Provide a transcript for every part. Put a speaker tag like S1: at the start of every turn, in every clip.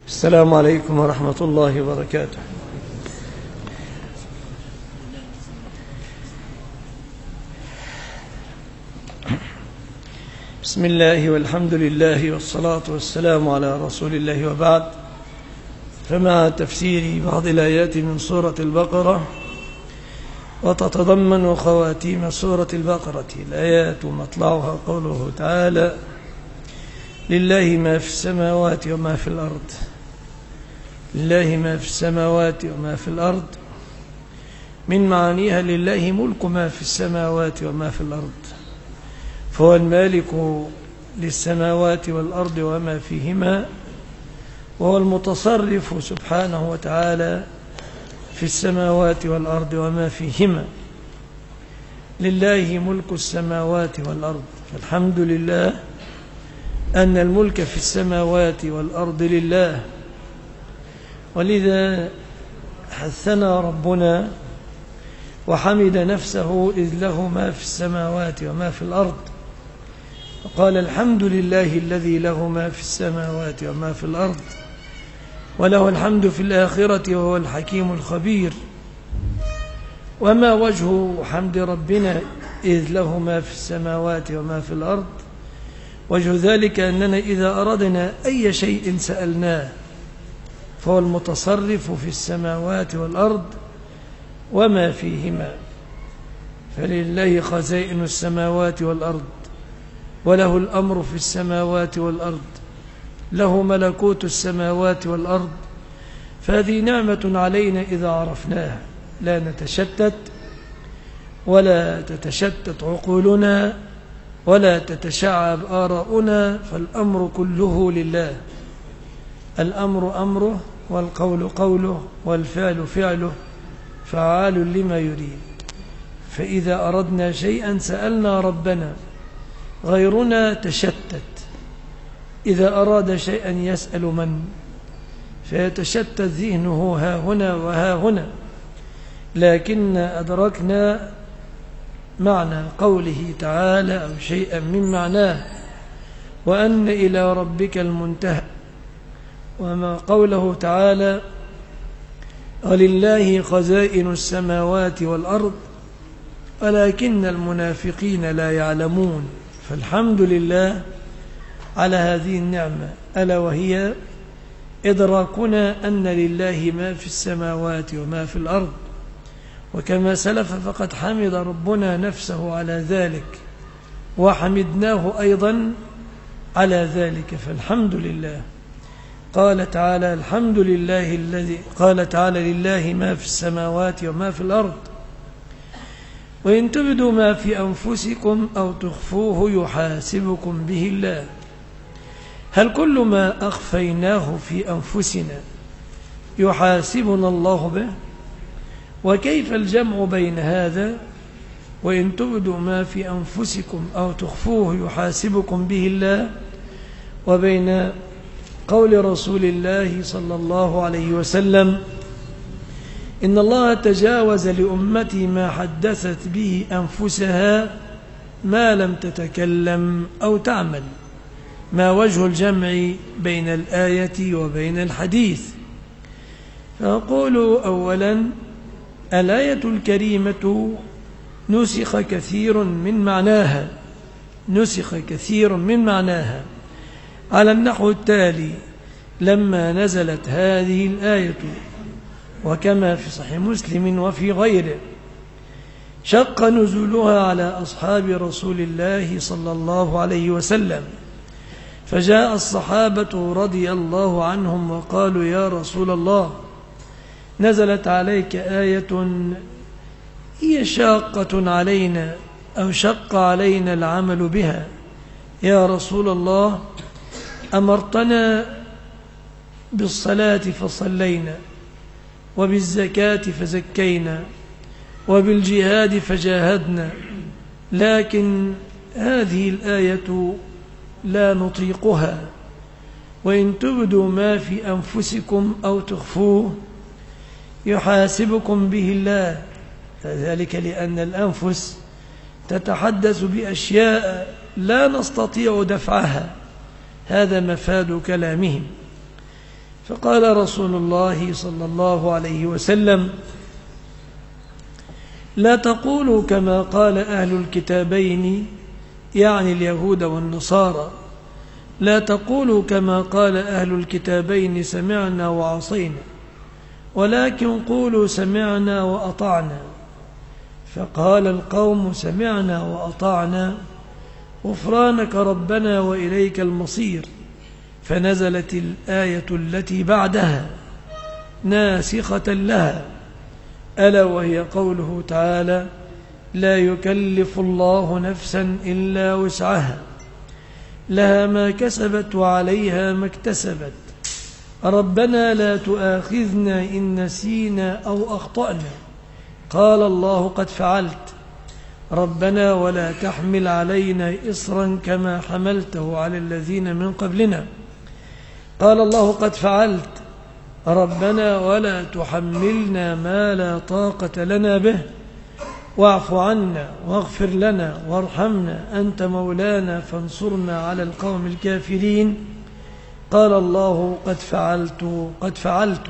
S1: السلام عليكم ورحمة الله وبركاته. بسم الله والحمد لله والصلاة والسلام على رسول الله، وبعد. فمع تفسير بعض الآيات من سورة البقرة، وتتضمن خواتيم سورة البقرة الآيات مطلعها قوله تعالى: لله ما في السماوات وما في الأرض. لله ما في السماوات وما في الأرض، من معانيها لله ملك ما في السماوات وما في الأرض، فهو المالك للسماوات والأرض وما فيهما، وهو المتصرف سبحانه وتعالى في السماوات والأرض وما فيهما. لله ملك السماوات والأرض، فالحمد لله أن الملك في السماوات والأرض لله، ولذا حثنا ربنا وحمد نفسه إذ له ما في السماوات وما في الأرض، وقال: الحمد لله الذي له ما في السماوات وما في الأرض، وله الحمد في الآخرة وهو الحكيم الخبير. وما وجه حمد ربنا إذ له ما في السماوات وما في الأرض؟ وجه ذلك أننا إذا أردنا أي شيء سألناه، فهو المتصرف في السماوات والأرض وما فيهما، فلله خزائن السماوات والأرض، وله الأمر في السماوات والأرض، له ملكوت السماوات والأرض. فهذه نعمة علينا إذا عرفناها، لا نتشتت ولا تتشتت عقولنا ولا تتشعب آراؤنا، فالأمر كله لله. الأمر أمره، والقول قوله، والفعل فعله، فعال لما يريد. فإذا أردنا شيئا سألنا ربنا، غيرنا تشتت. إذا أراد شيئا يسأل من؟ فيتشتت ذهنه ها هنا وها هنا. لكن أدركنا معنى قوله تعالى أو شيئا من معناه: وأن إلى ربك المنتهى. وما قوله تعالى: ولله خزائن السماوات والأرض ولكن المنافقين لا يعلمون. فالحمد لله على هذه النعمة، ألا وهي إدراكنا أن لله ما في السماوات وما في الأرض. وكما سلف فقد حمد ربنا نفسه على ذلك، وحمدناه أيضا على ذلك، فالحمد لله. قال تعالى: الحمد لله الذي، قال تعالى: لله ما في السماوات وما في الأرض، وإن تبدوا ما في أنفسكم أو تخفوه يحاسبكم به الله. هل كل ما أخفيناه في أنفسنا يحاسبنا الله به؟ وكيف الجمع بين هذا وإن تبدوا ما في أنفسكم أو تخفوه يحاسبكم به الله، وبين قول رسول الله صلى الله عليه وسلم: إن الله تجاوز لأمتي ما حدثت به أنفسها ما لم تتكلم أو تعمل. ما وجه الجمع بين الآية وبين الحديث؟ فأقول أولا: الآية الكريمة نسخ كثير من معناها على النحو التالي: لما نزلت هذه الآية، وكما في صحيح مسلم وفي غيره، شق نزولها على أصحاب رسول الله صلى الله عليه وسلم، فجاء الصحابة رضي الله عنهم وقالوا: يا رسول الله، نزلت عليك آية هي شاقة علينا أو شق علينا العمل بها. يا رسول الله، أمرتنا بالصلاة فصلينا، وبالزكاة فزكينا، وبالجهاد فجاهدنا، لكن هذه الآية لا نطيقها. وإن تبدوا ما في أنفسكم أو تخفوه يحاسبكم به الله. ذلك لأن الأنفس تتحدث بأشياء لا نستطيع دفعها، هذا مفاد كلامهم. فقال رسول الله صلى الله عليه وسلم: لا تقولوا كما قال أهل الكتابين، يعني اليهود والنصارى، لا تقولوا كما قال أهل الكتابين سمعنا وعصينا، ولكن قولوا سمعنا وأطعنا. فقال القوم: سمعنا وأطعنا، غفرانك ربنا وإليك المصير. فنزلت الآية التي بعدها ناسخة لها، ألا وهي قوله تعالى: لا يكلف الله نفسا إلا وسعها، لها ما كسبت وعليها ما اكتسبت، ربنا لا تؤاخذنا إن نسينا أو أخطأنا، قال الله قد فعلت، ربنا ولا تحمل علينا إصرا كما حملته على الذين من قبلنا، قال الله قد فعلت، ربنا ولا تحملنا ما لا طاقة لنا به، واعف عنا واغفر لنا وارحمنا أنت مولانا فانصرنا على القوم الكافرين، قال الله قد فعلت قد فعلت.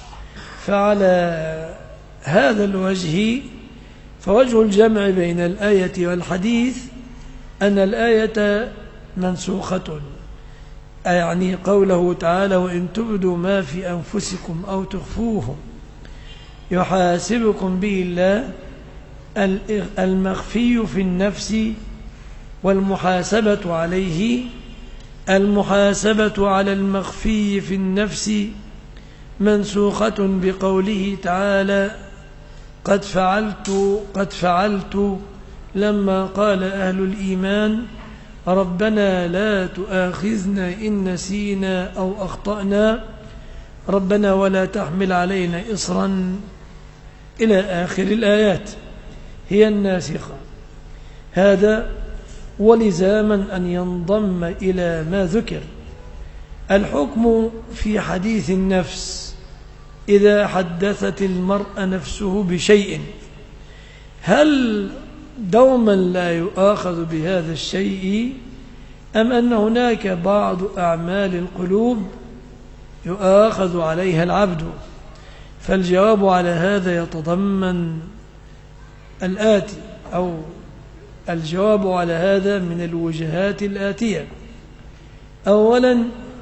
S1: فعلى هذا الوجه فوجه الجمع بين الآية والحديث أن الآية منسوخة، يعني قوله تعالى: وإن تبدوا ما في أنفسكم أو تخفوه يحاسبكم به الله، المخفي في النفس والمحاسبة عليه، المحاسبة على المخفي في النفس منسوخة بقوله تعالى: قد فعلت لما قال أهل الإيمان: ربنا لا تؤاخذنا إن نسينا أو أخطأنا، ربنا ولا تحمل علينا إصرا، إلى آخر الآيات هي الناسخة. هذا ولزاما أن ينضم إلى ما ذكر الحكم في حديث النفس إذا حدثت المرء نفسه بشيء، هل دوما لا يؤاخذ بهذا الشيء، أم أن هناك بعض أعمال القلوب يؤاخذ عليها العبد؟ فالجواب على هذا يتضمن الآتي، أو الجواب على هذا من الوجهات الآتية. أولا،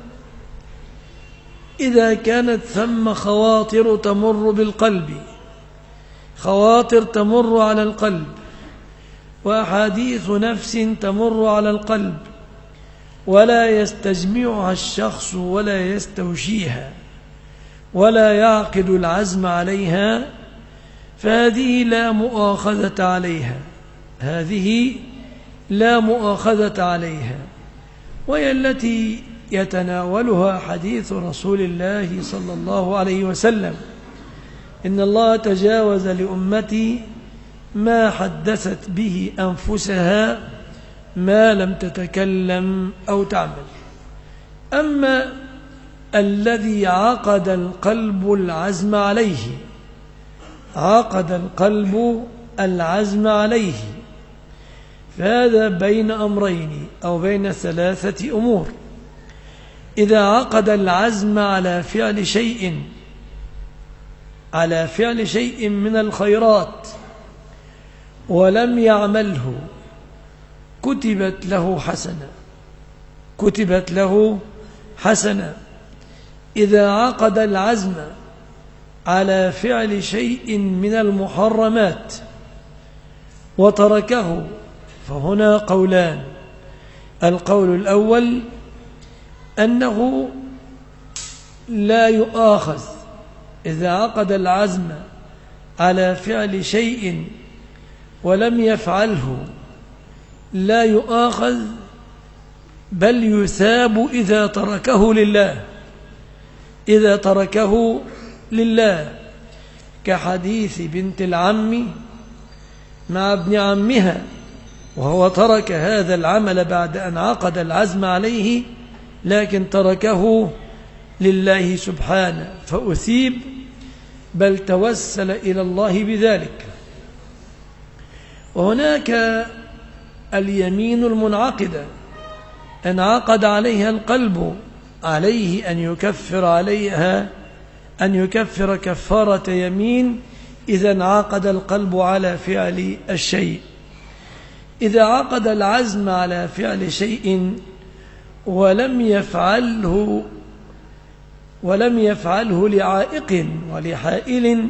S1: إذا كانت ثم خواطر تمر بالقلب، خواطر تمر على القلب، وأحاديث نفس تمر على القلب ولا يستجمعها الشخص ولا يستوشيها ولا يعقد العزم عليها، فهذه لا مؤاخذة عليها، هذه لا مؤاخذة عليها، وهي التي يتناولها حديث رسول الله صلى الله عليه وسلم: إن الله تجاوز لأمتي ما حدثت به أنفسها ما لم تتكلم أو تعمل. أما الذي عقد القلب العزم عليه، عقد القلب العزم عليه، فهذا بين أمرين أو بين ثلاثة أمور. إذا عقد العزم على فعل شيء من الخيرات ولم يعمله كتبت له حسنة. إذا عقد العزم على فعل شيء من المحرمات وتركه فهنا قولان: القول الأول أنه لا يؤاخذ إذا عقد العزم على فعل شيء ولم يفعله، لا يؤاخذ بل يثاب إذا تركه لله، كحديث بنت العم مع ابن عمها، وهو ترك هذا العمل بعد أن عقد العزم عليه لكن تركه لله سبحانه فأثيب، بل توسل إلى الله بذلك. وهناك اليمين المنعقدة، انعقد عليها القلب عليه أن يكفر كفارة يمين إذا انعقد القلب على فعل الشيء. إذا عقد العزم على فعل شيء ولم يفعله لعائق ولحائل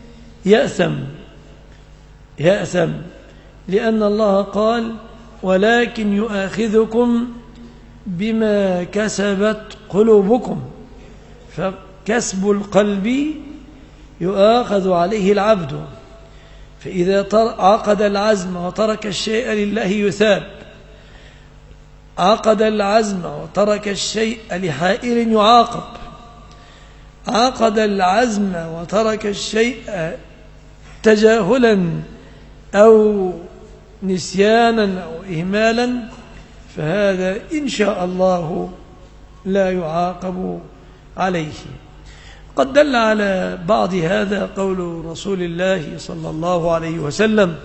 S1: يأثم، لأن الله قال: ولكن يؤاخذكم بما كسبت قلوبكم. فكسب القلب يؤاخذ عليه العبد، فإذا عقد العزم وترك الشيء لله يثاب، عقد العزم وترك الشيء لحائل يعاقب، عقد العزم وترك الشيء تجاهلا أو نسيانا أو إهمالا، فهذا إن شاء الله لا يعاقب عليه. قد دل على بعض هذا قول رسول الله صلى الله عليه وسلم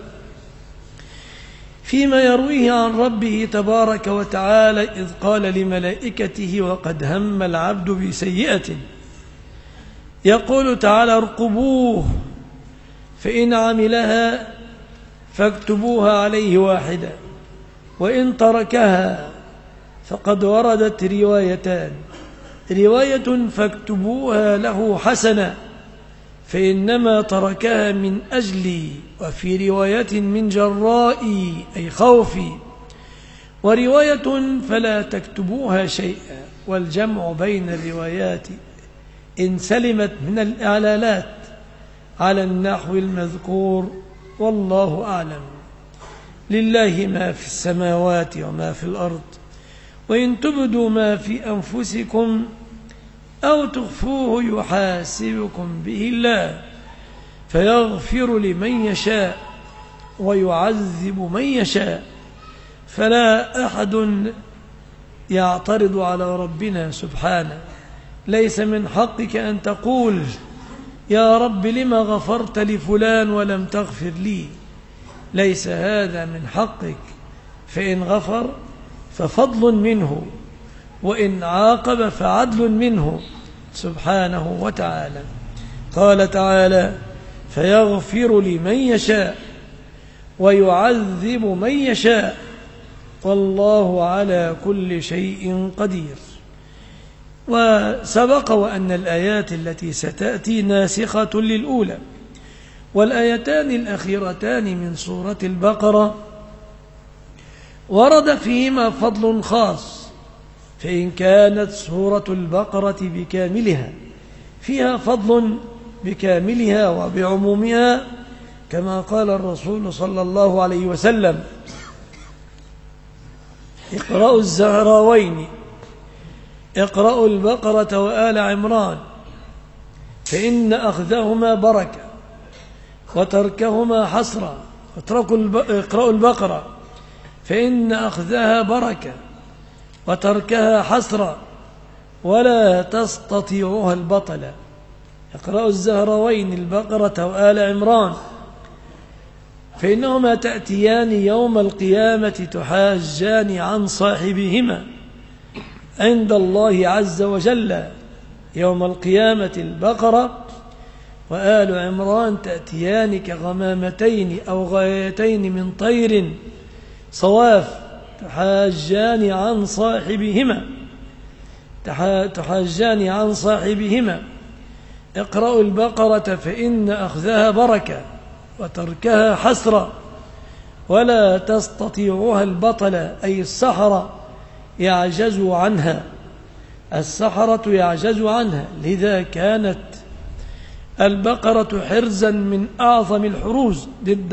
S1: فيما يرويه عن ربه تبارك وتعالى إذ قال لملائكته: وقد هم العبد بسيئة، يقول تعالى: ارقبوه فإن عملها فاكتبوها عليه واحدة، وإن تركها فقد وردت روايتان: رواية فاكتبوها له حسنة فإنما تركها من أجلي، وفي رواية من جرائي أي خوفي، ورواية فلا تكتبوها شيئا. والجمع بين الروايات إن سلمت من الإعلالات على النحو المذكور، والله أعلم. لله ما في السماوات وما في الأرض، وإن تبدوا ما في أنفسكم أو تخفوه يحاسبكم به الله فيغفر لمن يشاء ويعذب من يشاء، فلا أحد يعترض على ربنا سبحانه. ليس من حقك أن تقول: يا رب لما غفرت لفلان ولم تغفر لي؟ ليس هذا من حقك، فإن غفر ففضل منه، وإن عاقب فعدل منه سبحانه وتعالى. قال تعالى: فيغفر لمن يشاء ويعذب من يشاء والله على كل شيء قدير. وسبق وأن الآيات التي ستأتي ناسخة للأولى، والآيتان الأخيرتان من سورة البقرة ورد فيهما فضل خاص، فإن كانت سورة البقرة بكاملها فيها فضل بكاملها وبعمومها، كما قال الرسول صلى الله عليه وسلم: اقرأوا الزهراوين، اقرأوا البقرة وآل عمران، فإن أخذهما بركة وتركهما حسرة. اقرأوا البقرة فإن أخذها بركة وتركها حسرة ولا تستطيعها البطلة. اقرأوا الزهراوين البقرة وآل عمران، فإنهما تأتيان يوم القيامة تحاجان عن صاحبهما عند الله عز وجل. يوم القيامة البقرة وآل عمران تأتيان كغمامتين أو غايتين من طير صواف تحاجان عن صاحبهما. اقرأوا البقرة فإن أخذها بركة وتركها حسرة ولا تستطيعها البطلة، أي السحرة يعجزوا عنها، السحرة يعجزوا عنها. لذا كانت البقرة حرزا من أعظم الحروز ضد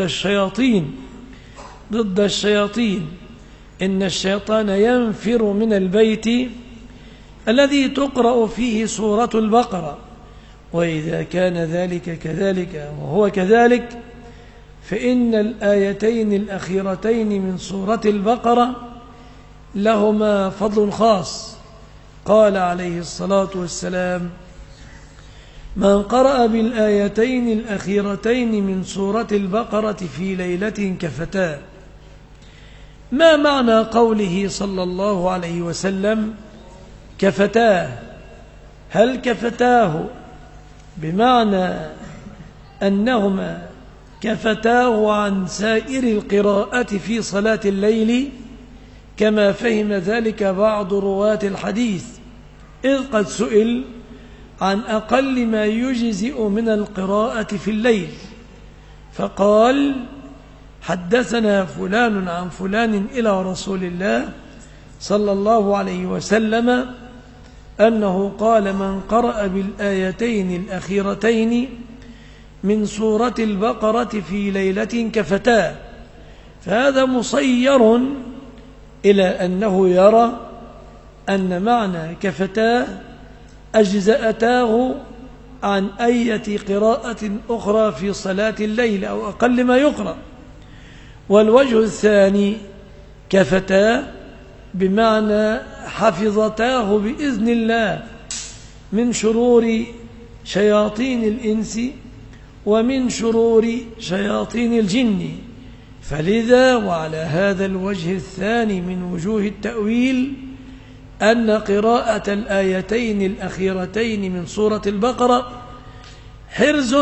S1: الشياطين. إن الشيطان ينفر من البيت الذي تقرأ فيه سورة البقرة، وإذا كان ذلك كذلك وهو كذلك، فإن الآيتين الأخيرتين من سورة البقرة لهما فضل خاص. قال عليه الصلاة والسلام: من قرأ بالآيتين الأخيرتين من سورة البقرة في ليلة كفتاه. ما معنى قوله صلى الله عليه وسلم: كفتاه، هل كفتاه بمعنى أنهما كفتاه عن سائر القراءة في صلاة الليل كما فهم ذلك بعض رواة الحديث، إذ قد سئل عن أقل ما يجزئ من القراءة في الليل فقال: حدثنا فلان عن فلان إلى رسول الله صلى الله عليه وسلم أنه قال: من قرأ بالآيتين الأخيرتين من سورة البقرة في ليلة كفتاه. فهذا مصير إلى أنه يرى أن معنى كفتاه أجزأتاه عن أي قراءة أخرى في صلاة الليل أو أقل ما يقرأ. والوجه الثاني كفتاه بمعنى حفظتاه بإذن الله من شرور شياطين الإنس ومن شرور شياطين الجن. فلذا وعلى هذا الوجه الثاني من وجوه التأويل أن قراءة الآيتين الأخيرتين من سورة البقرة حرز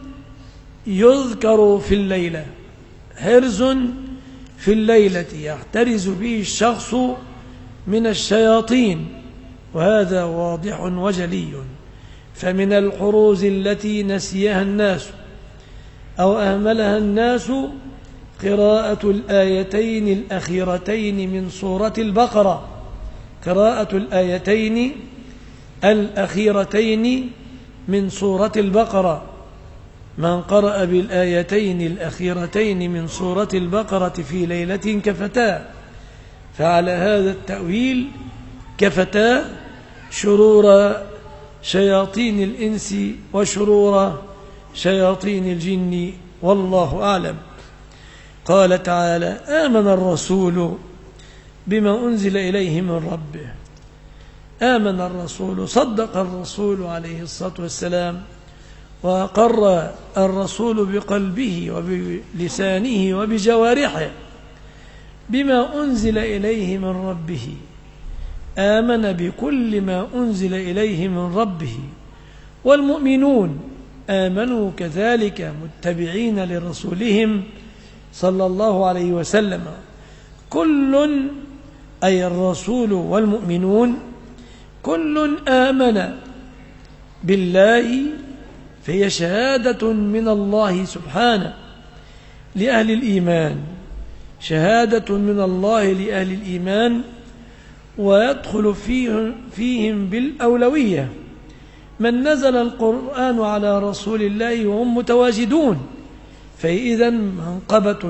S1: يذكر في الليلة، حرز في الليلة يحترز به الشخص من الشياطين، وهذا واضح وجلي. فمن الحروز التي نسيها الناس أو أهملها الناس قراءة الآيتين الأخيرتين من سورة البقرة، قراءة الآيتين الأخيرتين من سورة البقرة. من قرأ بالآيتين الأخيرتين من سورة البقرة في ليلة كفتاه. فعلى هذا التأويل كفتاه شرور شياطين الإنس وشرور شياطين الجن، والله أعلم. قال تعالى: آمن الرسول بما أنزل إليه من ربه. آمن الرسول، صدق الرسول عليه الصلاة والسلام، وأقر الرسول بقلبه وبلسانه وبجوارحه بما أنزل إليه من ربه. آمن بكل ما أنزل إليه من ربه. والمؤمنون آمنوا كذلك متبعين لرسولهم صلى الله عليه وسلم. كل أي الرسول والمؤمنون كل آمن بالله، فهي شهادة من الله سبحانه لأهل الإيمان، شهادة من الله لأهل الإيمان، ويدخل فيهم بالأولوية من نزل القرآن على رسول الله وهم متواجدون. فإذا منقبة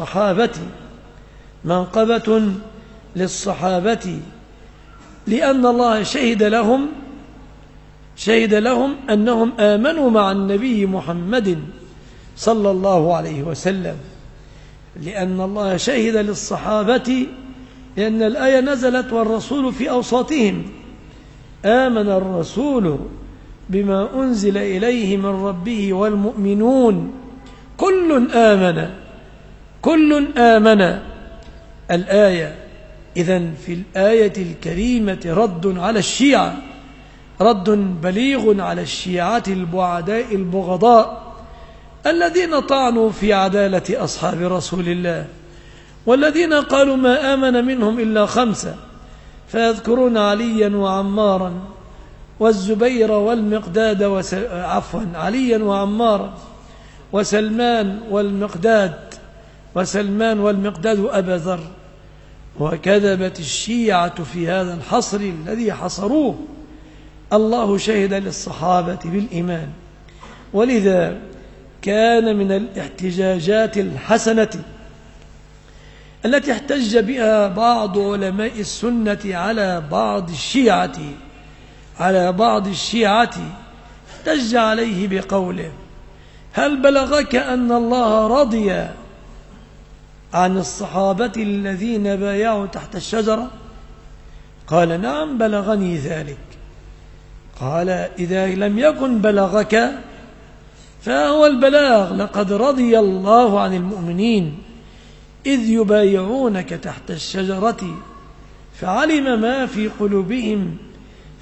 S1: للصحابة لأن الله شهد لهم أنهم آمنوا مع النبي محمد صلى الله عليه وسلم، لأن الله شهد للصحابة لأن الآية نزلت والرسول في أوساطهم. آمن الرسول بما أنزل إليه من ربه والمؤمنون كل آمن الآية. إذن في الآية الكريمة رد على الشيعة، رد بليغ على الشيعة البعداء البغضاء الذين طعنوا في عدالة أصحاب رسول الله، والذين قالوا ما آمن منهم إلا 5، فيذكرون عليا وعمارا والزبير والمقداد عليا وعمارا وسلمان والمقداد وأبا ذر. وكذبت الشيعة في هذا الحصر الذي حصروه. الله شهد للصحابة بالإيمان، ولذا كان من الاحتجاجات الحسنة التي احتج بها بعض علماء السنة على بعض الشيعة احتج عليه بقوله: هل بلغك أن الله رضي عن الصحابة الذين بايعوا تحت الشجرة؟ قال: نعم بلغني ذلك. قال: إذا لم يكن بلغك فهو البلاغ. لقد رضي الله عن المؤمنين إذ يبايعونك تحت الشجرة فعلم ما في قلوبهم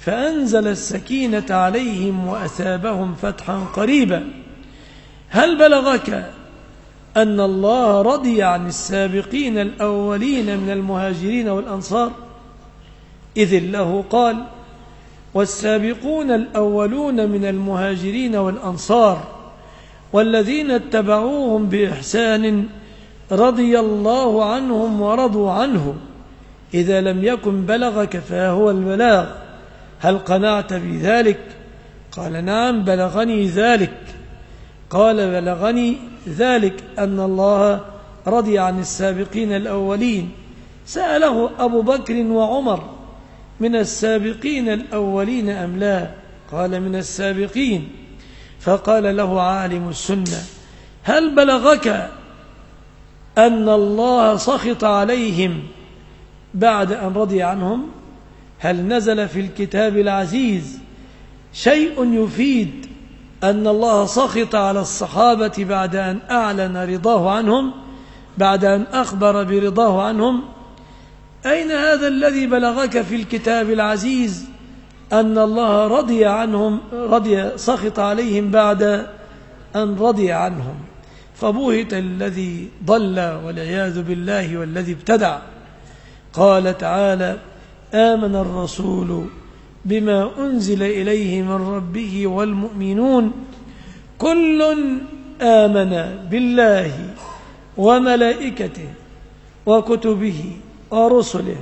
S1: فأنزل السكينة عليهم وأثابهم فتحا قريبا. هل بلغك أن الله رضي عن السابقين الأولين من المهاجرين والأنصار؟ إذ له قال: والسابقون الأولون من المهاجرين والأنصار والذين اتبعوهم بإحسان رضي الله عنهم ورضوا عنه. إذا لم يكن بلغك فهو البلاغ. هل قنعت بذلك؟ قال: نعم بلغني ذلك. قال: بلغني ذلك أن الله رضي عن السابقين الأولين. سأله أبو بكر وعمر: من السابقين الأولين أم لا؟ قال: من السابقين. فقال له عالم السنة: هل بلغك أن الله سخط عليهم بعد أن رضي عنهم؟ هل نزل في الكتاب العزيز شيء يفيد أن الله سخط على الصحابة بعد أن أعلن رضاه عنهم، بعد أن أخبر برضاه عنهم؟ أين هذا الذي بلغك في الكتاب العزيز أن الله رضي عنهم، سخط عليهم بعد أن رضي عنهم؟ فبهت الذي ضل والعياذ بالله والذي ابتدع. قال تعالى: آمن الرسول بما أنزل إليه من ربه والمؤمنون كل آمن بالله وملائكته وكتبه ورسله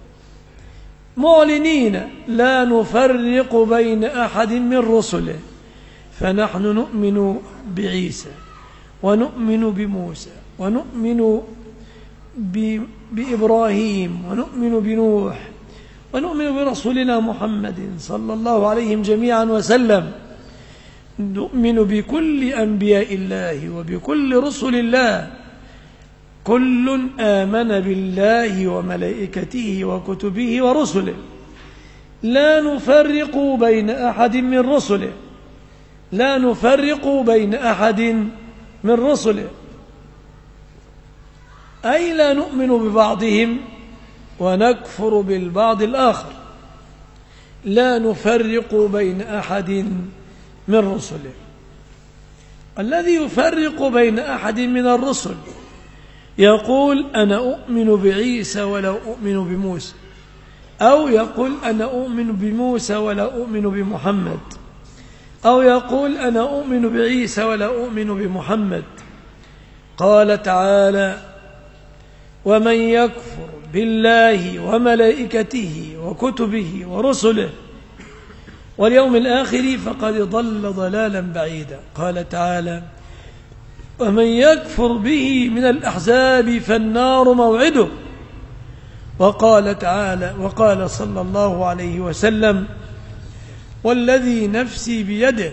S1: معلنين لا نفرق بين أحد من رسله فنحن نؤمن بعيسى ونؤمن بموسى ونؤمن بإبراهيم ونؤمن بنوح ونؤمن برسولنا محمد صلى الله عليهم جميعا وسلم. نؤمن بكل أنبياء الله وبكل رسل الله. كل آمن بالله وملائكته وكتبه ورسله لا نفرق بين أحد من رسله، لا نفرق بين أحد من رسله، أي لا نؤمن ببعضهم ونكفر بالبعض الآخر. لا نفرق بين أحد من رسله. الذي يفرق بين أحد من الرسل يقول: أنا أؤمن بعيسى ولا أؤمن بموسى، أو يقول: أنا أؤمن بموسى ولا أؤمن بمحمد، أو يقول: أنا أؤمن بعيسى ولا أؤمن بمحمد. قال تعالى: ومن يكفر بالله وملائكته وكتبه ورسله واليوم الآخر فقد ضل ضلالا بعيدا. قال تعالى: ومن يكفر به من الأحزاب فالنار موعده. وقال تعالى: وقال صلى الله عليه وسلم: والذي نفسي بيده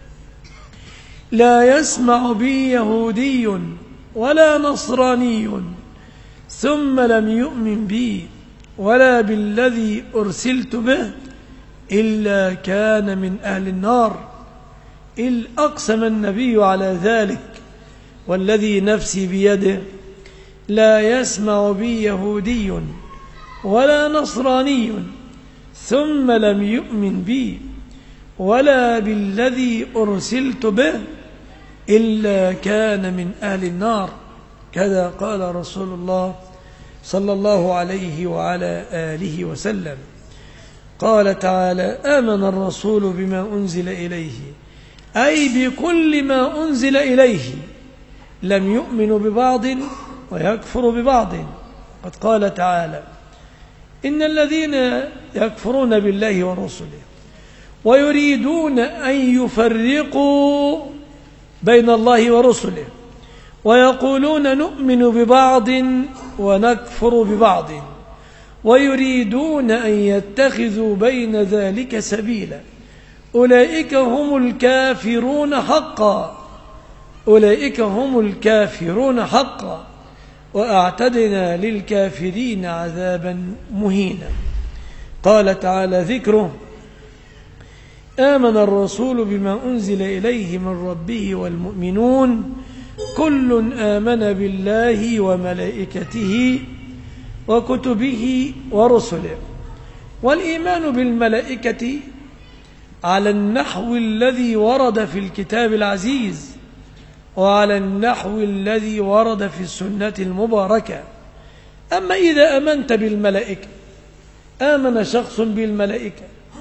S1: لا يسمع بي يهودي ولا نصراني ثم لم يؤمن بي ولا بالذي أرسلت به إلا كان من أهل النار. إذ أقسم النبي على ذلك: والذي نفسي بيده لا يسمع بي يهودي ولا نصراني ثم لم يؤمن بي ولا بالذي أرسلت به إلا كان من أهل النار. كذا قال رسول الله صلى الله عليه وعلى آله وسلم. قال تعالى: آمن الرسول بما أنزل إليه، أي بكل ما أنزل إليه، لم يؤمن ببعض ويكفر ببعض. قد قال تعالى: إن الذين يكفرون بالله ورسله ويريدون أن يفرقوا بين الله ورسله ويقولون نؤمن ببعض ونكفر ببعض ويريدون أن يتخذوا بين ذلك سبيلا أولئك هم الكافرون حقا، أولئك هم الكافرون حقا، وأعتدنا للكافرين عذابا مهينا. قال تعالى ذكره: آمن الرسول بما أنزل إليه من ربه والمؤمنون كل آمن بالله وملائكته وكتبه ورسله والإيمان بالملائكة على النحو الذي ورد في الكتاب العزيز وعلى النحو الذي ورد في السنة المباركة. أما إذا آمنت بالملائكة، آمن شخص بالملائكة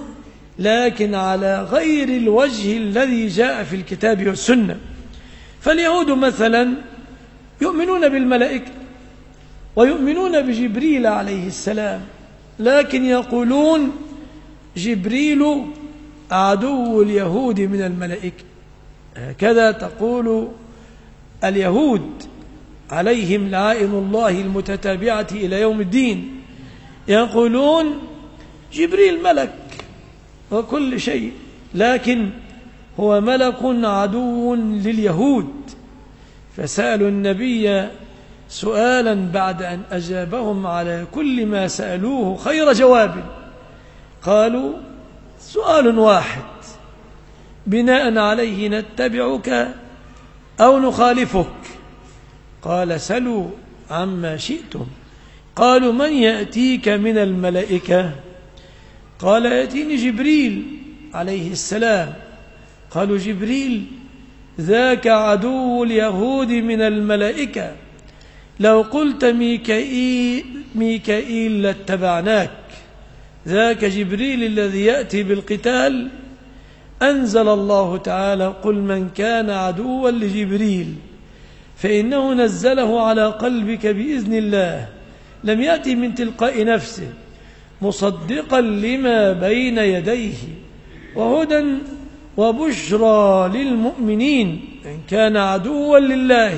S1: لكن على غير الوجه الذي جاء في الكتاب والسنة، فاليهود مثلا يؤمنون بالملائكة ويؤمنون بجبريل عليه السلام، لكن يقولون جبريل عدو اليهود من الملائكة. هكذا تقول اليهود عليهم لعائن الله المتتابعة إلى يوم الدين، يقولون جبريل ملك وكل شيء، لكن هو ملك عدو لليهود. فسألوا النبي سؤالا بعد أن أجابهم على كل ما سألوه خير جواب، قالوا سؤال واحد بناء عليه نتبعك أو نخالفك، قال سلوا عما شئتم. قالوا من يأتيك من الملائكة؟ قال يأتيني جبريل عليه السلام. قالوا جبريل ذاك عدو اليهود من الملائكة، لو قلت ميكائيل لاتبعناك، ذاك جبريل الذي يأتي بالقتال. أنزل الله تعالى قل من كان عدوا لجبريل فإنه نزله على قلبك بإذن الله، لم يأتي من تلقاء نفسه، مصدقا لما بين يديه وهدى وبشرى للمؤمنين، إن كان عدوا لله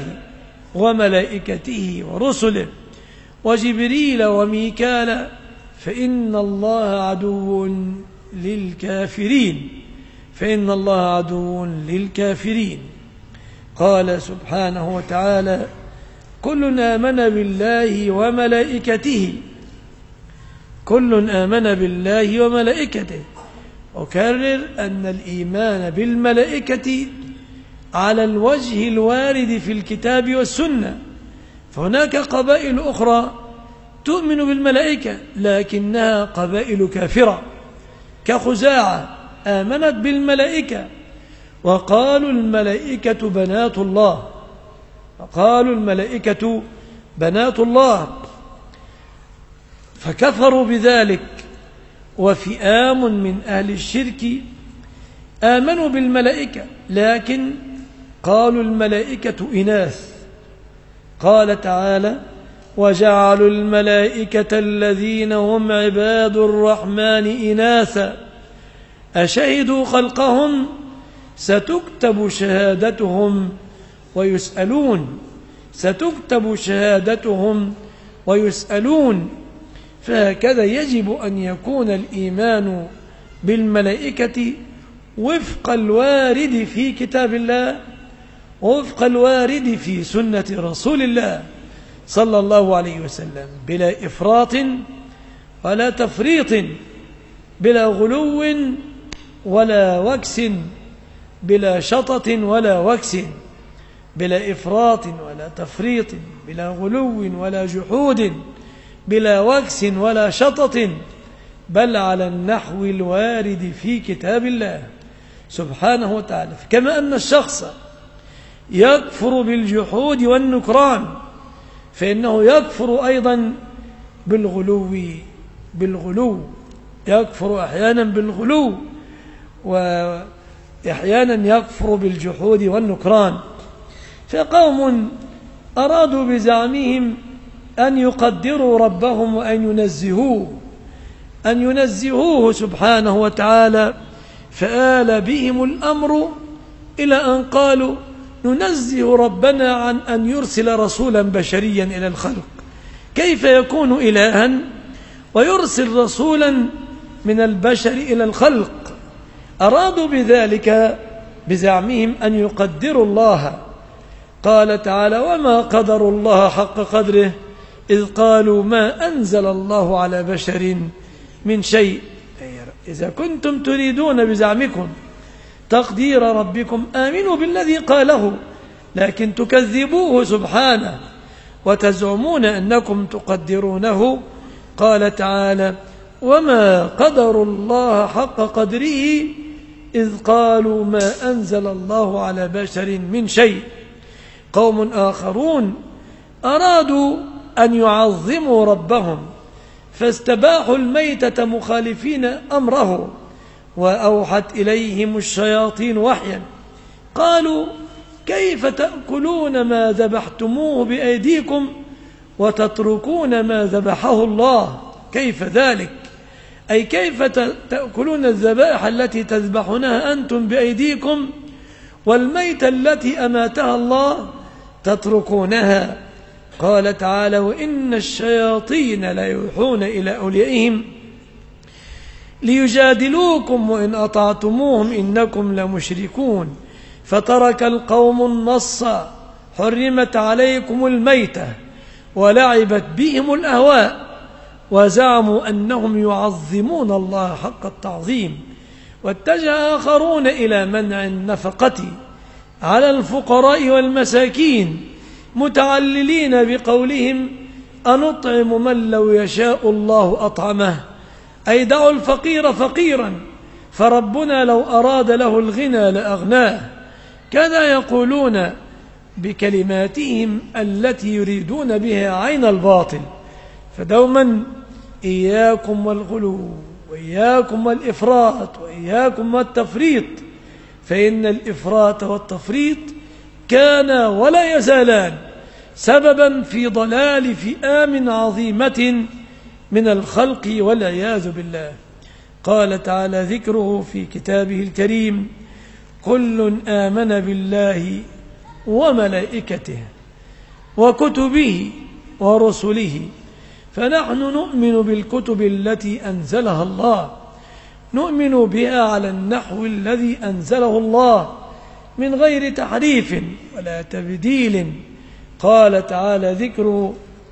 S1: وملائكته ورسله وجبريل وميكال فإن الله عدو للكافرين، فإن الله عدو للكافرين. قال سبحانه وتعالى كل آمن بالله وملائكته، كل آمن بالله وملائكته. أكرر أن الإيمان بالملائكة على الوجه الوارد في الكتاب والسنة، فهناك قبائل أخرى تؤمن بالملائكة لكنها قبائل كافرة كخزاعة آمنت بالملائكة وقالوا الملائكة بنات الله، وقالوا الملائكة بنات الله فكفروا بذلك. وفئام من أهل الشرك آمنوا بالملائكة لكن قالوا الملائكة إناث. قال تعالى وجعلوا الملائكة الذين هم عباد الرحمن إناثا أشهدوا خلقهم ستكتب شهادتهم ويسألون، ستكتب شهادتهم ويسألون. فهكذا يجب أن يكون الإيمان بالملائكة وفق الوارد في كتاب الله ووفق الوارد في سنة رسول الله صلى الله عليه وسلم، بلا إفراط ولا تفريط، بلا غلو ولا وكس، بلا شطط ولا وكس، بلا إفراط ولا تفريط، بلا غلو ولا جحود، بلا وكس ولا شطط، بل على النحو الوارد في كتاب الله سبحانه وتعالى. كما أن الشخص يكفر بالجحود والنكران فإنه يكفر أيضا بالغلو، يكفر أحيانا بالغلو وأحيانا يكفر بالجحود والنكران. فقوم أرادوا بزعمهم أن يقدروا ربهم وأن ينزهوه سبحانه وتعالى، فآل بهم الأمر إلى أن قالوا ننزه ربنا عن أن يرسل رسولا بشريا إلى الخلق، كيف يكون إلها ويرسل رسولا من البشر إلى الخلق؟ أرادوا بذلك بزعمهم أن يقدروا الله. قال تعالى وما قدروا الله حق قدره إذ قالوا ما أنزل الله على بشر من شيء. إذا كنتم تريدون بزعمكم تقدير ربكم آمنوا بالذي قاله، لكن تكذبوه سبحانه وتزعمون أنكم تقدرونه. قال تعالى وما قدروا الله حق قدره إذ قالوا ما أنزل الله على بشر من شيء. قوم آخرون أرادوا أن يعظموا ربهم فاستباحوا الميتة مخالفين أمره، وأوحت إليهم الشياطين وحيا قالوا كيف تأكلون ما ذبحتموه بأيديكم وتتركون ما ذبحه الله؟ كيف ذلك؟ أي كيف تأكلون الذبائح التي تذبحونها أنتم بأيديكم والميتة التي أماتها الله تتركونها؟ قال تعالى وإن الشياطين ليوحون إلى أوليائهم ليجادلوكم وإن أطعتموهم إنكم لمشركون. فترك القوم النص حرمت عليكم الميتة ولعبت بهم الأهواء وزعموا أنهم يعظمون الله حق التعظيم، واتجه آخرون إلى منع النفقة على الفقراء والمساكين متعللين بقولهم أنطعم من لو يشاء الله أطعمه، أي دعوا الفقير فقيرا فربنا لو أراد له الغنى لأغناه. كذا يقولون بكلماتهم التي يريدون بها عين الباطل. فدوما إياكم والغلو وإياكم والإفراط وإياكم والتفريط، فإن الإفراط والتفريط كان ولا يزالان سببا في ضلال فئام عظيمة من الخلق والعياذ بالله. قال تعالى ذكره في كتابه الكريم كل آمن بالله وملائكته وكتبه ورسله، فنحن نؤمن بالكتب التي أنزلها الله، نؤمن بها على النحو الذي أنزله الله من غير تحريف ولا تبديل. قال تعالى ذكره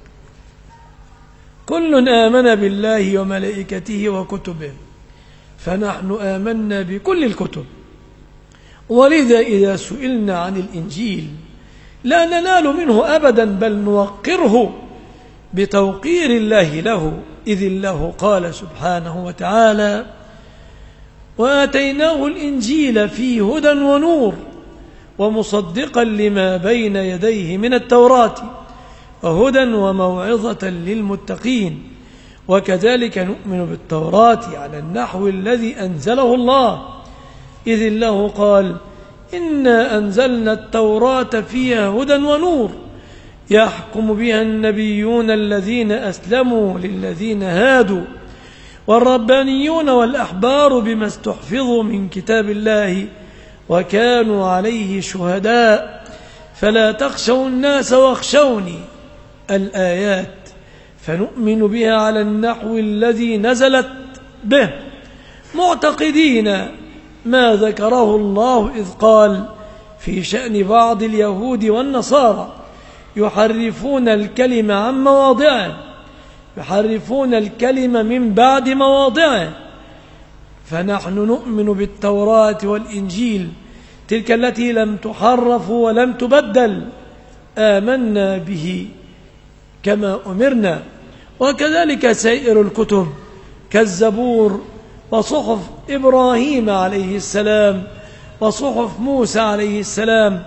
S1: كل آمن بالله وملائكته وكتبه، فنحن آمنا بكل الكتب. ولذا إذا سئلنا عن الإنجيل لا ننال منه أبدا بل نوقره بتوقير الله له، إذ الله قال سبحانه وتعالى وآتيناه الإنجيل فيه هدى ونور ومصدقا لما بين يديه من التوراة وهدى وموعظة للمتقين. وكذلك نؤمن بالتوراة على النحو الذي أنزله الله، إذ الله قال إنا أنزلنا التوراة فيها هدى ونور يحكم بها النبيون الذين أسلموا للذين هادوا والربانيون والأحبار بما استحفظوا من كتاب الله وكانوا عليه شهداء فلا تخشوا الناس واخشوني الآيات. فنؤمن بها على النحو الذي نزلت به معتقدين ما ذكره الله إذ قال في شأن بعض اليهود والنصارى يحرفون الكلمة عن مواضعه، يحرفون الكلمة من بعد مواضعه. فنحن نؤمن بالتوراة والإنجيل تلك التي لم تحرف ولم تبدل، آمنا به كما أمرنا. وكذلك سائر الكتب كالزبور وصحف إبراهيم عليه السلام وصحف موسى عليه السلام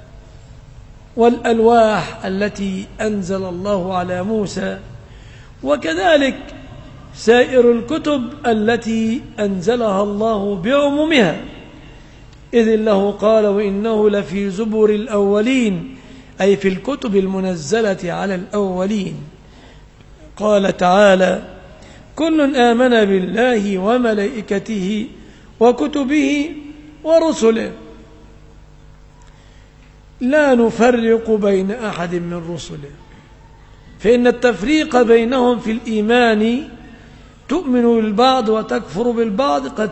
S1: والألواح التي أنزل الله على موسى، وكذلك سائر الكتب التي أنزلها الله بعمومها، إذ الله قال وإنه لفي زبر الأولين، أي في الكتب المنزلة على الأولين. قال تعالى كل آمن بالله وملائكته وكتبه ورسله لا نفرق بين أحد من رسله، فإن التفريق بينهم في الإيمان تؤمن بالبعض وتكفر بالبعض قد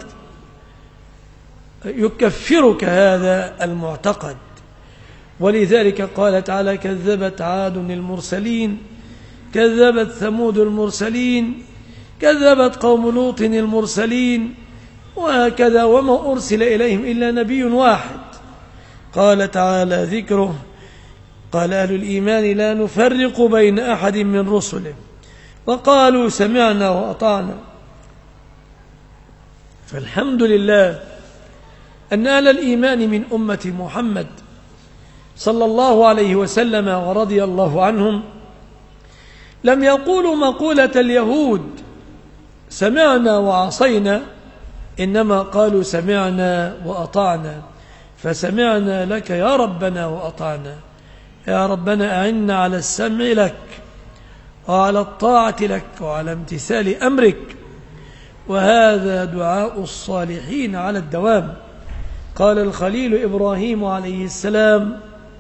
S1: يكفرك هذا المعتقد. ولذلك قال تعالى كذبت عاد المرسلين كذبت ثمود المرسلين كذبت قوم لوط المرسلين، وهكذا وما أرسل إليهم إلا نبي واحد. قال تعالى ذكره قال أهل الإيمان لا نفرق بين أحد من رسله وقالوا سمعنا وأطعنا فالحمد لله أن أهل الإيمان من أمة محمد صلى الله عليه وسلم ورضي الله عنهم لم يقولوا مقولة اليهود سمعنا وعصينا، إنما قالوا سمعنا وأطعنا، فسمعنا لك يا ربنا وأطعنا. يا ربنا أعنا على السمع لك وعلى الطاعة لك وعلى امتثال أمرك، وهذا دعاء الصالحين على الدوام. قال الخليل إبراهيم عليه السلام،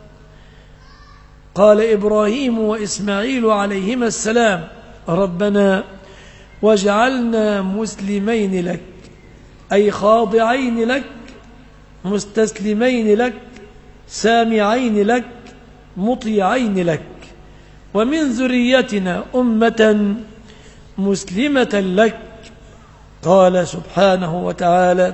S1: قال إبراهيم وإسماعيل عليهما السلام: ربنا واجعلنا مسلمين لك، أي خاضعين لك مستسلمين لك سامعين لك مطيعين لك، ومن ذريتنا أمة مسلمة لك. قال سبحانه وتعالى: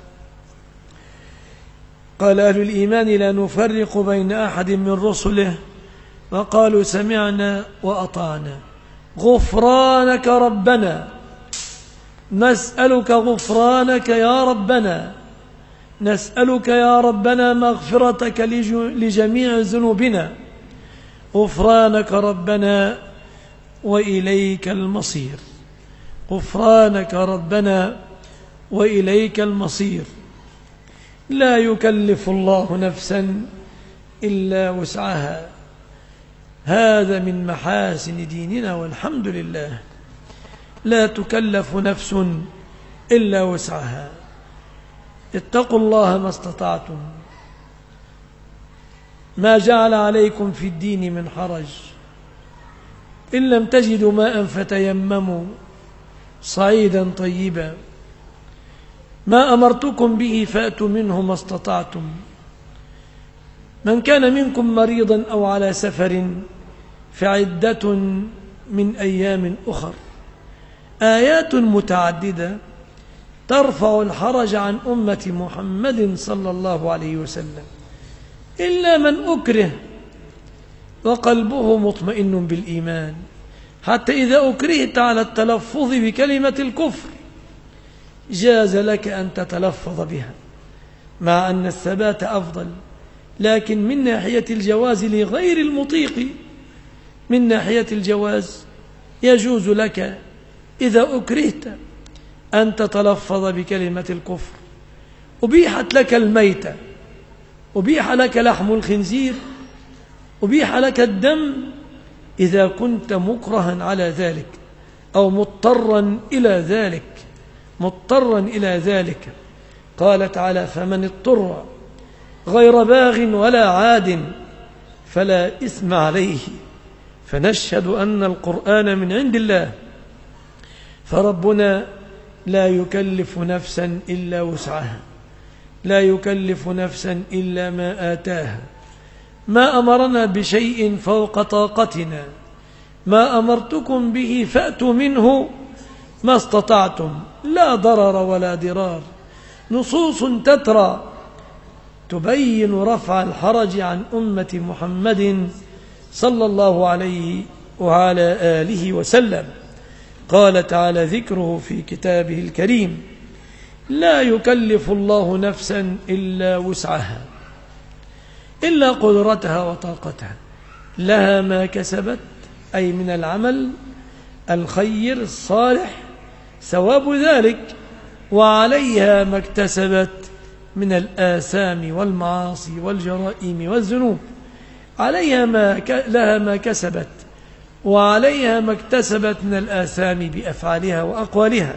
S1: قال أهل الإيمان لا نفرق بين أحد من رسله وقالوا سمعنا وأطعنا غفرانك ربنا، نسألك غفرانك يا ربنا، نسألك يا ربنا مغفرتك لجميع ذنوبنا، غفرانك ربنا وإليك المصير، غفرانك ربنا وإليك المصير. لا يكلف الله نفسا إلا وسعها، هذا من محاسن ديننا والحمد لله. لا تكلف نفس إلا وسعها. اتقوا الله ما استطعتم، ما جعل عليكم في الدين من حرج، إن لم تجدوا ماء فتيمموا صعيدا طيبا، ما أمرتكم به فأتوا منه ما استطعتم. من كان منكم مريضا أو على سفر فعدة من أيام أخر. آيات متعددة ترفع الحرج عن أمة محمد صلى الله عليه وسلم، إلا من أكره وقلبه مطمئن بالإيمان، حتى إذا أكرهت على التلفظ بكلمة الكفر جاز لك أن تتلفظ بها، مع أن الثبات أفضل، لكن من ناحية الجواز لغير المطيق، من ناحية الجواز يجوز لك إذا أكرهت أن تتلفظ بكلمة الكفر. أبيحت لك الميتة، أبيح لك لحم الخنزير، أبيح لك الدم إذا كنت مكرها على ذلك أو مضطرا إلى ذلك، مضطرا إلى ذلك. قال تعالى: فمن اضطر غير باغ ولا عاد فلا إثم عليه. فنشهد أن القرآن من عند الله، فربنا لا يكلف نفسا إلا وسعها، لا يكلف نفسا إلا ما آتاها، ما أمرنا بشيء فوق طاقتنا، ما أمرتكم به فأتوا منه ما استطعتم، لا ضرر ولا ضرار. نصوص تترى تبين رفع الحرج عن أمة محمد صلى الله عليه وعلى آله وسلم. قال تعالى ذكره في كتابه الكريم: لا يكلف الله نفسا إلا وسعها، إلا قدرتها وطاقتها، لها ما كسبت، أي من العمل الخير الصالح ثواب ذلك، وعليها ما اكتسبت من الآثام والمعاصي والجرائم والذنوب. لها ما كسبت وعليها ما اكتسبت من الآثام بأفعالها وأقوالها.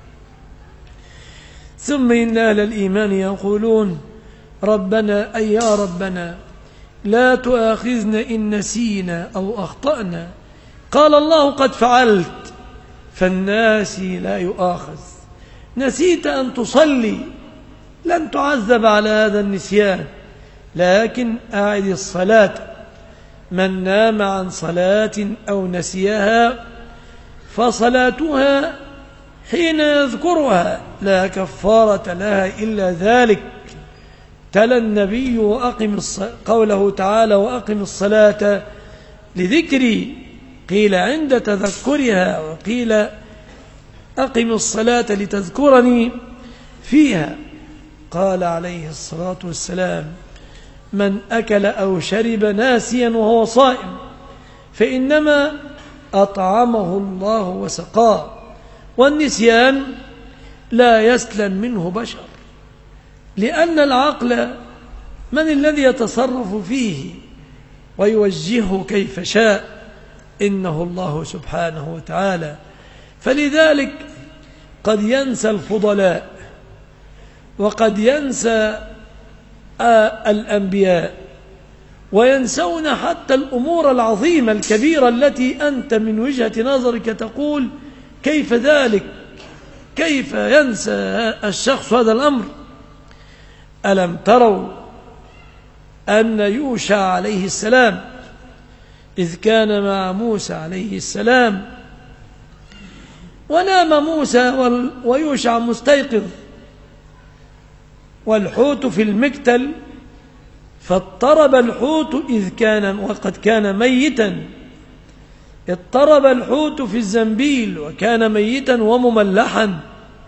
S1: ثم إن أهل الإيمان يقولون: ربنا أي يا ربنا لا تؤاخذنا إن نسينا أو أخطأنا. قال الله: قد فعلت، فالناسي لا يؤاخذ. نسيت أن تصلي لن تعذب على هذا النسيان، لكن أعد الصلاة. من نام عن صلاة أو نسيها فصلاتها حين يذكرها لا كفارة لها إلا ذلك. تلا النبي قوله تعالى: وأقم الصلاة لذكري، قيل عند تذكرها، وقيل أقم الصلاة لتذكرني. فيها قال عليه الصلاة والسلام: من أكل أو شرب ناسيا وهو صائم فإنما أطعمه الله وسقاه، والنسيان لا يسلم منه بشر، لأن العقل من الذي يتصرف فيه ويوجهه كيف شاء؟ إنه الله سبحانه وتعالى. فلذلك قد ينسى الفضلاء، وقد ينسى الأنبياء، وينسون حتى الأمور العظيمة الكبيرة التي أنت من وجهة نظرك تقول كيف ذلك؟ كيف ينسى الشخص هذا الأمر؟ ألم تروا أن يوشع عليه السلام إذ كان مع موسى عليه السلام ونام موسى ويوشع مستيقظ والحوت في المكتل، فاضطرب الحوت وقد كان ميتا، اضطرب الحوت في الزنبيل وكان ميتا ومملحا،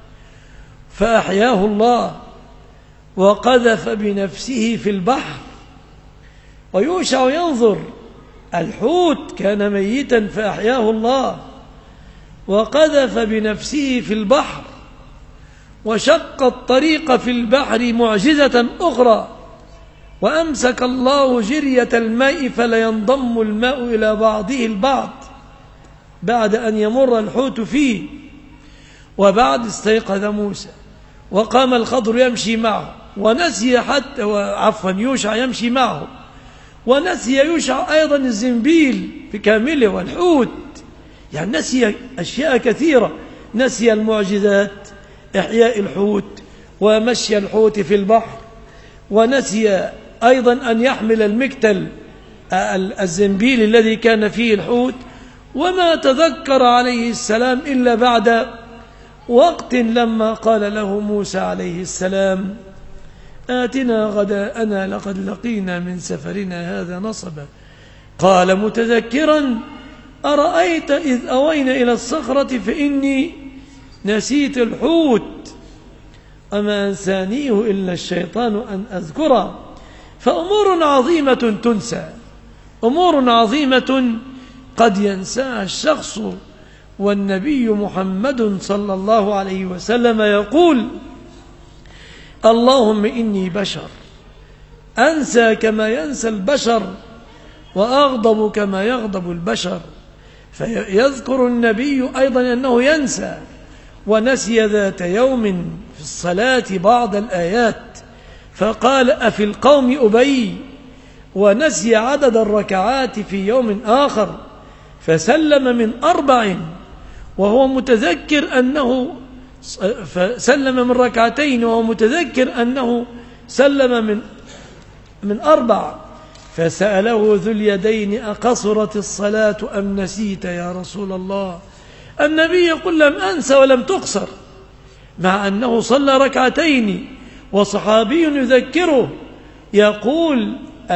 S1: فأحياه الله وقذف بنفسه في البحر. ويوشع ينظر، الحوت كان ميتا فأحياه الله وقذف بنفسه في البحر، وشق الطريق في البحر معجزة أخرى، وأمسك الله جرية الماء فلا ينضم الماء إلى بعضه البعض بعد أن يمر الحوت فيه. وبعد استيقظ موسى وقام الخضر يمشي معه ونسي يوشع يمشي معه، ونسي يوشع أيضا الزنبيل بكامله والحوت، يعني نسي أشياء كثيرة، نسي المعجزات، إحياء الحوت ومشي الحوت في البحر، ونسي أيضا أن يحمل المكتل الزنبيل الذي كان فيه الحوت، وما تذكر عليه السلام إلا بعد وقت لما قال له موسى عليه السلام: آتنا غداءنا لقد لقينا من سفرنا هذا نصبا. قال متذكرا: أرأيت إذ أوينا إلى الصخرة فإني نسيت الحوت وما أنسانيه إلا الشيطان أن أذكره. فأمور عظيمة تنسى، أمور عظيمة قد ينساها الشخص. والنبي محمد صلى الله عليه وسلم يقول: اللهم إني بشر أنسى كما ينسى البشر وأغضب كما يغضب البشر. فيذكر النبي أيضا أنه ينسى، ونسي ذات يوم في الصلاة بعض الآيات فقال: أفي القوم أبي، ونسي عدد الركعات في يوم آخر فسلم من 4 وهو متذكر أنه فسلم من 2 وهو متذكر أنه سلم من 4. فسأله ذو اليدين: أقصرت الصلاة أم نسيت يا رسول الله؟ النبي يقول: لم أنس ولم تقصر، مع أنه صلى 2 وصحابي يذكره يقول: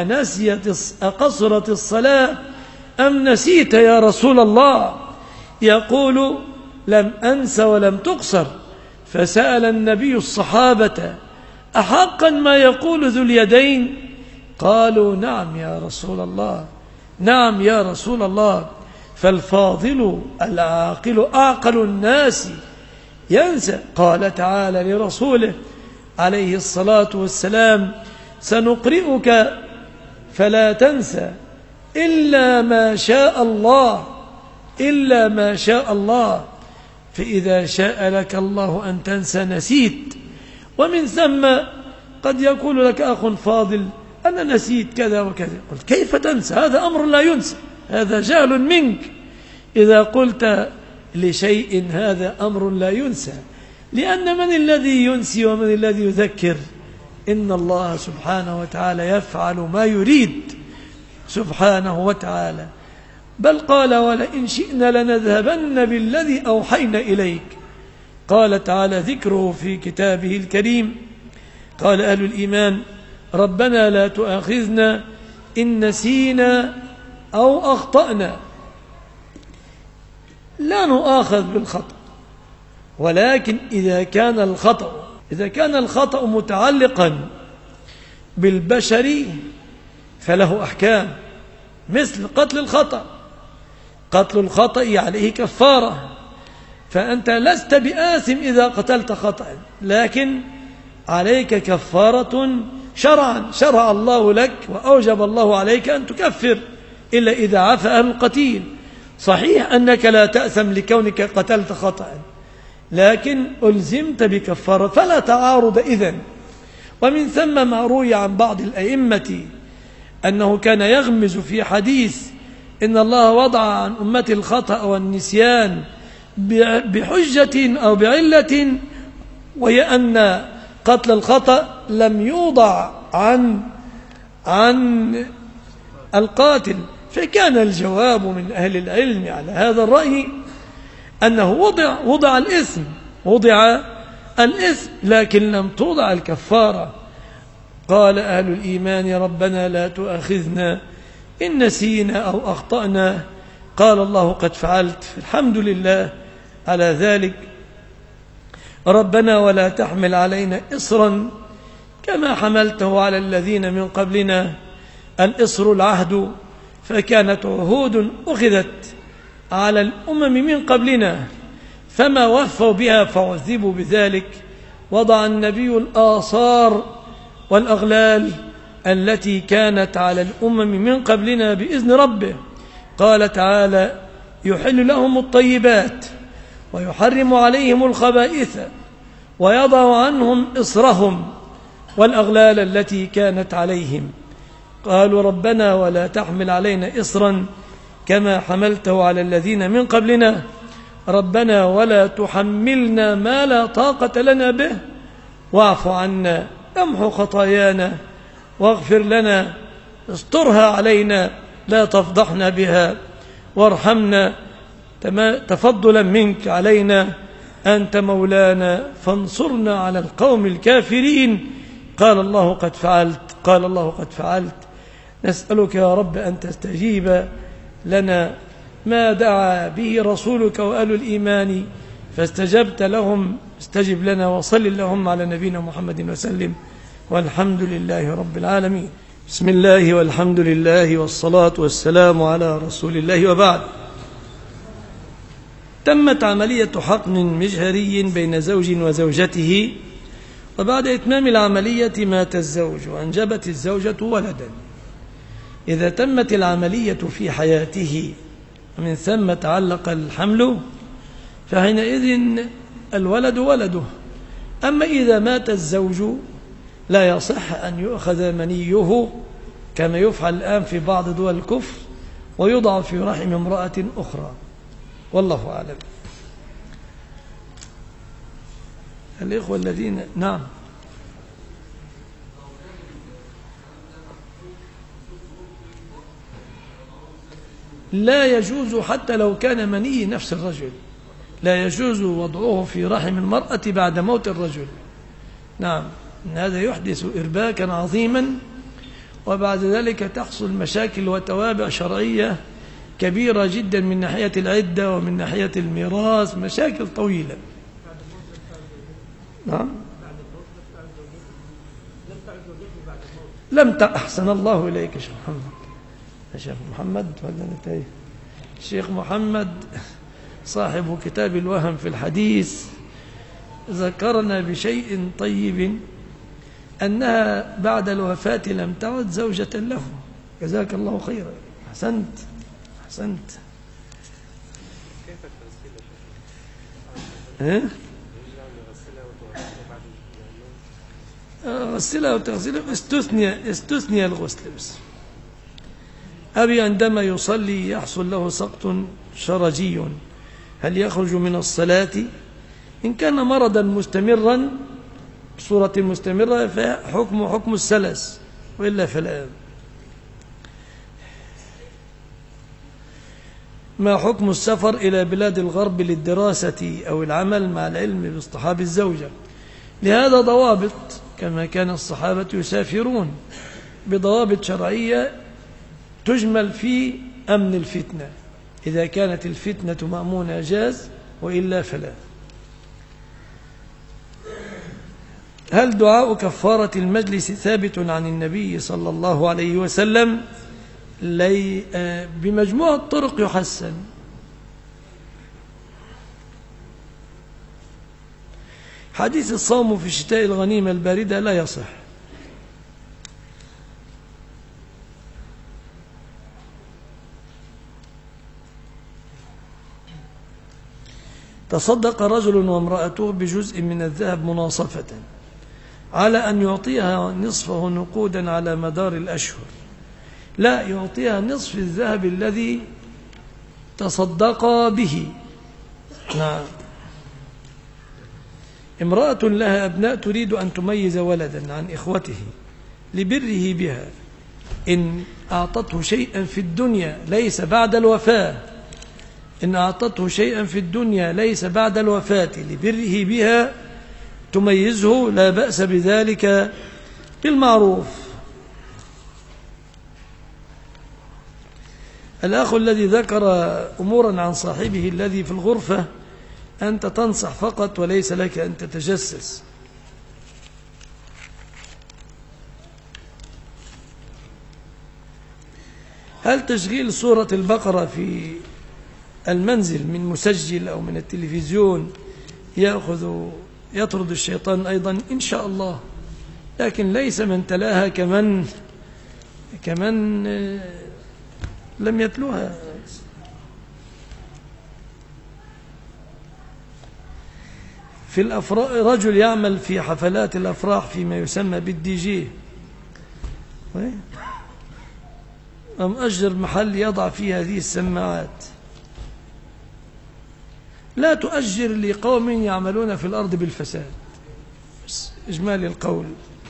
S1: أقصرت الصلاة أم نسيت يا رسول الله؟ يقول: لم أنس ولم تقصر. فسأل النبي الصحابة: أحقا ما يقول ذو اليدين؟ قالوا: نعم يا رسول الله، نعم يا رسول الله. فالفاضل العاقل أعقل الناس ينسى. قال تعالى لرسوله عليه الصلاة والسلام: سنقرئك فلا تنسى إلا ما شاء الله، إلا ما شاء الله. فإذا شاء لك الله أن تنسى نسيت. ومن ثم قد يقول لك أخ فاضل: أنا نسيت كذا وكذا. قلت: كيف تنسى؟ هذا أمر لا ينسى، هذا جهل منك إذا قلت لشيء هذا أمر لا ينسى، لأن من الذي ينسي ومن الذي يذكر؟ إن الله سبحانه وتعالى يفعل ما يريد سبحانه وتعالى. بل قال: ولئن شئنا لنذهبن بالذي أوحينا إليك. قال تعالى ذكره في كتابه الكريم: قال أهل الإيمان: ربنا لا تؤاخذنا إن نسينا أو أخطأنا. لا نؤاخذ بالخطأ، ولكن إذا كان الخطأ إذا كان الخطأ متعلقا بالبشر فله أحكام، مثل قتل الخطأ. قتل الخطأ عليه كفارة، فأنت لست بآثم إذا قتلت خطأ، لكن عليك كفارة شرعا شرع الله لك وأوجب الله عليك أن تكفر، إلا إذا عفى أهل القتيل. صحيح أنك لا تأثم لكونك قتلت خطأ، لكن ألزمت بكفارة، فلا تعارض إذن. ومن ثم ما روي عن بعض الأئمة أنه كان يغمز في حديث إن الله وضع عن أمة الخطأ والنسيان بحجة أو بعلة، وهي أن قتل الخطأ لم يوضع عن القاتل. فكان الجواب من أهل العلم على هذا الرأي أنه وضع الإثم لكن لم توضع الكفارة. قال أهل الإيمان ربنا لا تؤاخذنا إن نسينا أو أخطأنا، قال الله قد فعلت، الحمد لله على ذلك. ربنا ولا تحمل علينا إصرا كما حملته على الذين من قبلنا. الإصر العهد، فكانت عهود أخذت على الأمم من قبلنا فما وفوا بها فعذبوا بذلك. وضع النبي الآثار والأغلال التي كانت على الأمم من قبلنا بإذن ربه. قال تعالى يحل لهم الطيبات ويحرم عليهم الخبائث ويضع عنهم إصرهم والأغلال التي كانت عليهم. قالوا ربنا ولا تحمل علينا إصرا كما حملته على الذين من قبلنا. ربنا ولا تحملنا ما لا طاقة لنا به واعف عنا امحو خطايانا واغفر لنا استرها علينا لا تفضحنا بها وارحمنا تفضلا منك علينا أنت مولانا فانصرنا على القوم الكافرين. قال الله قد فعلت. نسألك يا رب أن تستجيب لنا ما دعا به رسولك وأهل الإيمان فاستجبت لهم، استجب لنا وصل اللهم على نبينا محمد وسلم، والحمد لله رب العالمين. بسم الله والحمد لله والصلاة والسلام على رسول الله، وبعد. تمت عملية حقن مجهري بين زوج وزوجته، وبعد إتمام العملية مات الزوج وأنجبت الزوجة ولدا. إذا تمت العملية في حياته ومن ثم تعلق الحمل فحينئذ الولد ولده. أما إذا مات الزوج لا يصح أن يؤخذ منيه كما يفعل الآن في بعض دول الكفر ويوضع في رحم امرأة أخرى، والله أعلم. الإخوة الذين نعم لا يجوز حتى لو كان مني نفس الرجل، لا يجوز وضعه في رحم المرأة بعد موت الرجل. نعم، هذا يحدث إرباكا عظيما، وبعد ذلك تحصل مشاكل وتوابع شرعية كبيرة جدا من ناحية العدة ومن ناحية الميراث، مشاكل طويلة. نعم أحسن الله إليك يا شيخ محمد. يا شيخ محمد ولا نتايه الشيخ محمد صاحب كتاب الوهم في الحديث ذكرنا بشيء طيب، أنها بعد الوفاة لم تعد زوجة له. جزاك الله خيرا، أحسنت. غسلها وتغسلها، استثني الغسل بس. أبي عندما يصلي يحصل له سقط شرجي، هل يخرج من الصلاة؟ إن كان مرضا مستمرا بصورة مستمرة فحكم السلس، وإلا فلا. ما حكم السفر إلى بلاد الغرب للدراسة أو العمل مع العلم باصطحاب الزوجة؟ لهذا ضوابط، كما كان الصحابة يسافرون بضوابط شرعية تجمل في أمن الفتنة. إذا كانت الفتنة مأمونة جاز، وإلا فلا. هل دعاء كفارة المجلس ثابت عن النبي صلى الله عليه وسلم؟ بمجموع الطرق يحسن. حديث الصوم في شتاء الغنيمة الباردة لا يصح. تصدق رجل وامرأته بجزء من الذهب مناصفة على أن يعطيها نصفه نقودا على مدار الأشهر. لا، يعطيها نصف الذهب الذي تصدق به. نعم. امرأة لها أبناء تريد أن تميز ولدا عن إخوته لبره بها، إن أعطته شيئا في الدنيا ليس بعد الوفاة، إن أعطته شيئا في الدنيا ليس بعد الوفاة لبره بها تميزه، لا بأس بذلك بالمعروف. الأخ الذي ذكر أمورا عن صاحبه الذي في الغرفة، أنت تنصح فقط وليس لك أن تتجسس. هل تشغيل سورة البقرة في المنزل من مسجل أو من التلفزيون يطرد الشيطان أيضا؟ إن شاء الله، لكن ليس من تلاها كمن لم يتلوها. في الأفراح، رجل يعمل في حفلات الأفراح فيما يسمى بالدي جي، أجر محل يضع فيه هذه السماعات. لا تؤجر لقوم يعملون في الأرض بالفساد. إجمالي القول.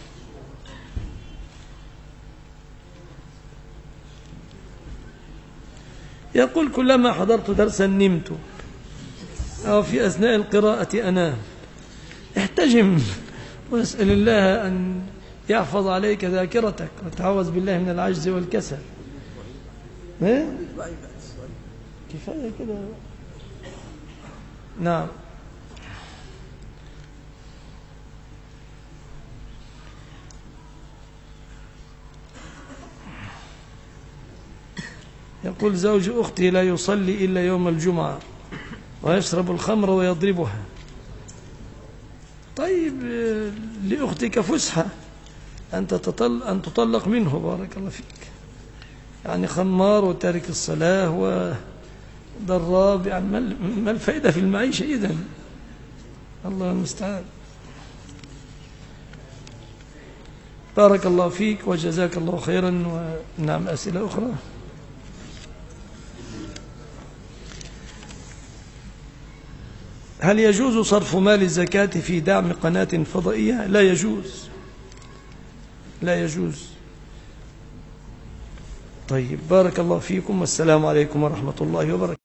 S1: يقول كلما حضرت درسا نمت أو في أثناء القراءة أنام. احتجم واسأل الله أن يحفظ عليك ذاكرتك وتعوذ بالله من العجز والكسل. كفاية كده. نعم. يقول زوج أختي لا يصلي إلا يوم الجمعة ويشرب الخمر ويضربها. طيب لأختك فسحة أن تطلق منه، بارك الله فيك. يعني خمار وتارك الصلاة وضراب، يعني ما الفائدة في المعيشة إذن؟ الله المستعان. بارك الله فيك وجزاك الله خيرا. ونعم، أسئلة أخرى؟ هل يجوز صرف مال الزكاة في دعم قناة فضائية؟ لا يجوز، لا يجوز. طيب، بارك الله فيكم والسلام عليكم ورحمة الله وبركاته.